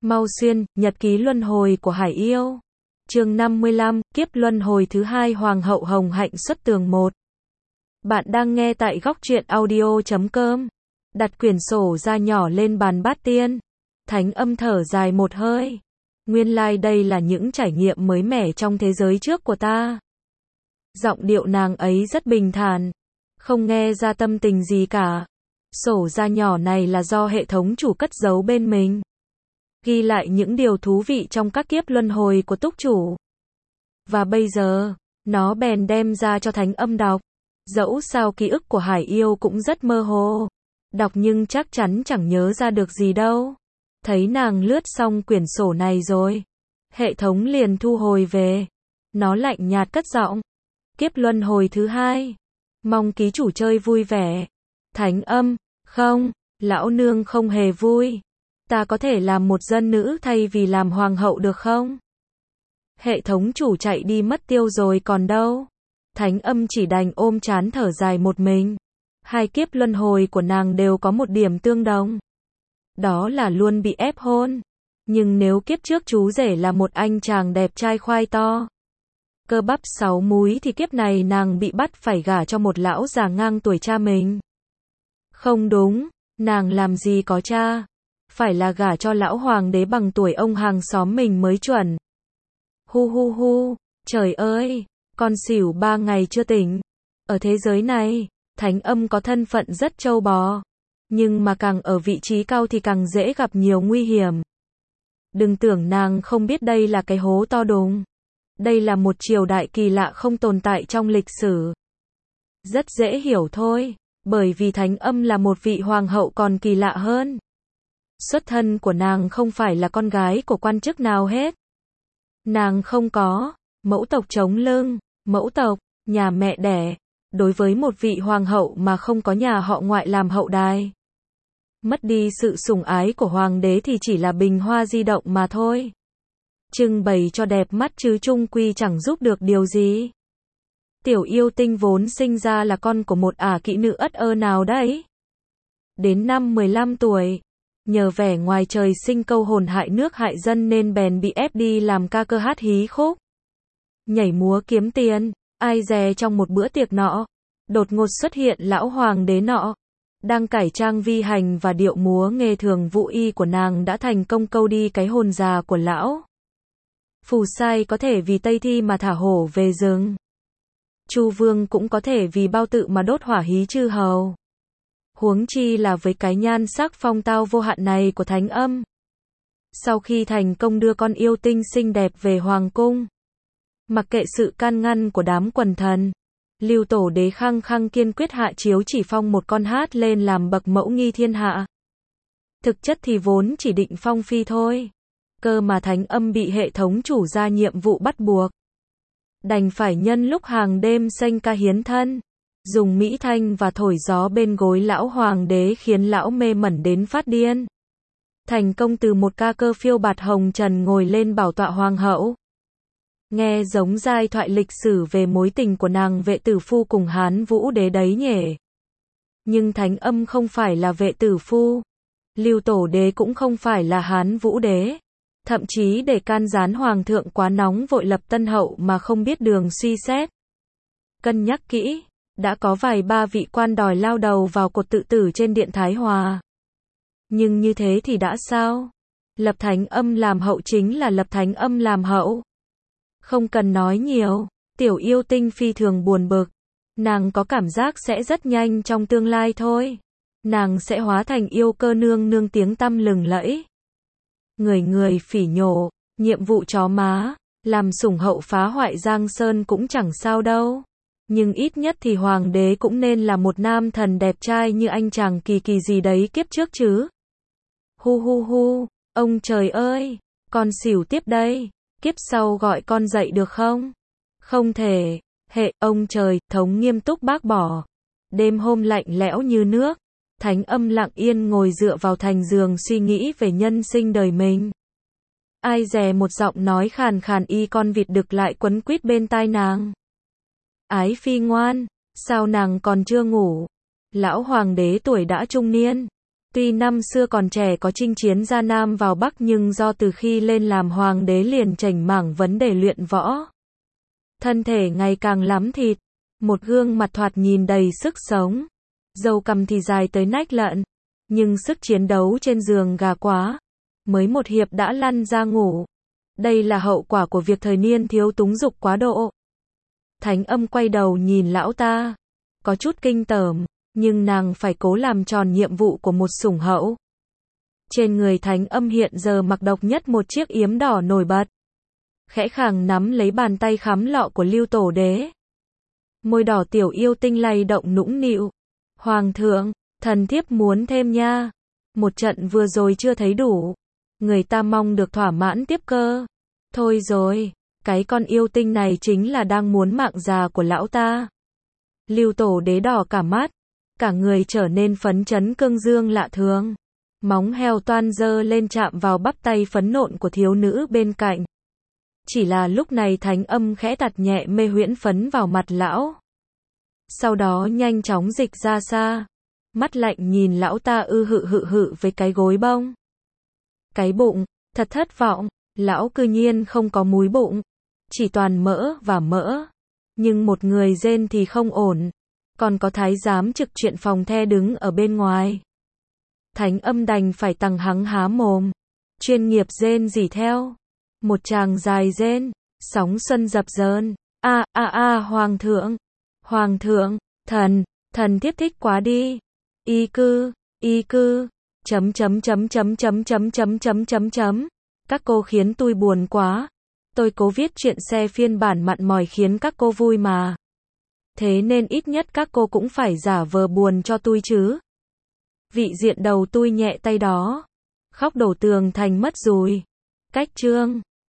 Mau xuyên, nhật ký luân hồi của Hải Yêu. Chương 55, kiếp luân hồi thứ hai Hoàng hậu Hồng Hạnh xuất tường 1. Bạn đang nghe tại góc truyện audio.com. Đặt quyển sổ ra nhỏ lên bàn bát tiên. Thánh âm thở dài một hơi. Nguyên lai đây là những trải nghiệm mới mẻ trong thế giới trước của ta. Giọng điệu nàng ấy rất bình thản. Không nghe ra tâm tình gì cả. Sổ ra nhỏ này là do hệ thống chủ cất giấu bên mình. Ghi lại những điều thú vị trong các kiếp luân hồi của túc chủ. Và bây giờ, nó bèn đem ra cho thánh âm đọc. Dẫu sao ký ức của Hải Yêu cũng rất mơ hồ. Đọc nhưng chắc chắn chẳng nhớ ra được gì đâu. Thấy nàng lướt xong quyển sổ này rồi. Hệ thống liền thu hồi về. Nó lạnh nhạt cất giọng. Kiếp luân hồi thứ hai. Mong ký chủ chơi vui vẻ. Thánh âm, không, lão nương không hề vui. Ta có thể làm một dân nữ thay vì làm hoàng hậu được không? Hệ thống chủ chạy đi mất tiêu rồi còn đâu. Thánh âm chỉ đành ôm trán thở dài một mình. Hai kiếp luân hồi của nàng đều có một điểm tương đồng. Đó là luôn bị ép hôn. Nhưng nếu kiếp trước chú rể là một anh chàng đẹp trai khoai to, cơ bắp 6 múi thì kiếp này nàng bị bắt phải gả cho một lão già ngang tuổi cha mình. Không đúng, nàng làm gì có cha. Phải là gả cho lão hoàng đế bằng tuổi ông hàng xóm mình mới chuẩn. Hu hu hu, trời ơi, con xỉu 3 ngày chưa tỉnh. Ở thế giới này, thánh âm có thân phận rất trâu bò. Nhưng mà càng ở vị trí cao thì càng dễ gặp nhiều nguy hiểm. Đừng tưởng nàng không biết đây là cái hố to đùng. Đây là một triều đại kỳ lạ không tồn tại trong lịch sử. Rất dễ hiểu thôi, bởi vì thánh âm là một vị hoàng hậu còn kỳ lạ hơn. Xuất thân của nàng không phải là con gái của quan chức nào hết. Nàng không có mẫu tộc chống lưng, mẫu tộc, nhà mẹ đẻ. Đối với một vị hoàng hậu mà không có nhà họ ngoại làm hậu đài, mất đi sự sủng ái của hoàng đế thì chỉ là bình hoa di động mà thôi. Trưng bày cho đẹp mắt chứ chung quy chẳng giúp được điều gì. Tiểu yêu tinh vốn sinh ra là con của một ả kỹ nữ ất ơ nào đấy. Đến năm 15 tuổi, nhờ vẻ ngoài trời sinh câu hồn hại nước hại dân nên bèn bị ép đi làm ca cơ hát hí khúc. Nhảy múa kiếm tiền, ai dè trong một bữa tiệc nọ, đột ngột xuất hiện lão hoàng đế nọ. Đang cải trang vi hành và điệu múa nghề thường vụ y của nàng đã thành công câu đi cái hồn già của lão. Phù sai có thể vì Tây Thi mà thả hổ về rừng. Chu Vương cũng có thể vì bao tự mà đốt hỏa hí chư hầu. Huống chi là với cái nhan sắc phong tao vô hạn này của thánh âm. Sau khi thành công đưa con yêu tinh xinh đẹp về hoàng cung, mặc kệ sự can ngăn của đám quần thần, Lưu Tổ Đế khăng khăng kiên quyết hạ chiếu chỉ phong một con hát lên làm bậc mẫu nghi thiên hạ. Thực chất thì vốn chỉ định phong phi thôi. Cơ mà thánh âm bị hệ thống chủ ra nhiệm vụ bắt buộc. Đành phải nhân lúc hàng đêm sênh ca hiến thân, dùng mỹ thanh và thổi gió bên gối lão hoàng đế khiến lão mê mẩn đến phát điên. Thành công từ một ca cơ phiêu bạt hồng trần ngồi lên bảo tọa hoàng hậu. Nghe giống giai thoại lịch sử về mối tình của nàng Vệ Tử Phu cùng Hán Vũ Đế đấy nhỉ. Nhưng thánh âm không phải là Vệ Tử Phu. Lưu Tổ Đế cũng không phải là Hán Vũ Đế. Thậm chí để can gián hoàng thượng quá nóng vội lập tân hậu mà không biết đường suy xét. Cân nhắc kỹ, đã có vài ba vị quan đòi lao đầu vào cột tự tử trên điện Thái Hòa. Nhưng như thế thì đã sao? Lập thánh âm làm hậu chính là lập thánh âm làm hậu. Không cần nói nhiều, tiểu yêu tinh phi thường buồn bực. Nàng có cảm giác sẽ rất nhanh trong tương lai thôi. Nàng sẽ hóa thành yêu cơ nương nương tiếng tăm lừng lẫy. Người người phỉ nhổ, nhiệm vụ chó má, làm sủng hậu phá hoại Giang Sơn cũng chẳng sao đâu. Nhưng ít nhất thì hoàng đế cũng nên là một nam thần đẹp trai như anh chàng Kỳ Kỳ gì đấy kiếp trước chứ. Hu hu hu, ông trời ơi, con xỉu tiếp đây, kiếp sau gọi con dậy được không? Không thể, ông trời, thống nghiêm túc bác bỏ. Đêm hôm lạnh lẽo như nước, thánh âm lặng yên ngồi dựa vào thành giường suy nghĩ về nhân sinh đời mình. Ai dè một giọng nói khàn khàn y con vịt đực lại quấn quýt bên tai nàng. Ái phi ngoan, sao nàng còn chưa ngủ? Lão hoàng đế tuổi đã trung niên, Tuy năm xưa còn trẻ có chinh chiến ra Nam vào Bắc nhưng do từ khi lên làm hoàng đế liền chảnh mảng vấn đề luyện võ. Thân thể ngày càng lắm thịt, một gương mặt thoạt nhìn đầy sức sống. Râu cằm thì dài tới nách lợn, nhưng sức chiến đấu trên giường gà quá. Mới một hiệp đã lăn ra ngủ. Đây là hậu quả của việc thời niên thiếu túng dục quá độ. Thánh Âm quay đầu nhìn lão ta, có chút kinh tởm, nhưng nàng phải cố làm tròn nhiệm vụ của một sủng hậu. Trên người Thánh Âm hiện giờ mặc độc nhất một chiếc yếm đỏ nổi bật. Khẽ khàng nắm lấy bàn tay khắm lọ của Lưu Tổ Đế. Môi đỏ tiểu yêu tinh lay động nũng nịu. Hoàng thượng, thần thiếp muốn thêm nha. Một trận vừa rồi chưa thấy đủ. Người ta mong được thỏa mãn tiếp cơ. Thôi rồi, cái con yêu tinh này chính là đang muốn mạng già của lão ta. Lưu Tổ Đế đỏ cả mắt, cả người trở nên phấn chấn cương dương lạ thường. Móng heo toan giơ lên chạm vào bắp tay phấn nộn của thiếu nữ bên cạnh. Chỉ là lúc này Thánh Âm khẽ tạt nhẹ mê huyễn phấn vào mặt lão. Sau đó nhanh chóng dịch ra xa. Mắt lạnh nhìn lão ta hự với cái gối bông. Cái bụng, thật thất vọng, lão cư nhiên không có múi bụng. Chỉ toàn mỡ và mỡ. Nhưng một người rên thì không ổn. Còn có thái giám trực chuyện phòng the đứng ở bên ngoài. Thánh Âm đành phải tằng hắng há mồm. Chuyên nghiệp rên rỉ theo. Một tràng dài rên, sóng xuân dập dờn. Hoàng thượng, hoàng thượng, thần thiếp thích quá đi. Y cư, chấm. Các cô khiến tôi buồn quá. Tôi cố viết chuyện xe phiên bản mặn mòi khiến các cô vui mà. Thế nên ít nhất các cô cũng phải giả vờ buồn cho tôi chứ. Vị diện đầu tôi nhẹ tay đó. Khóc đổ tường thành mất rồi. Cách chương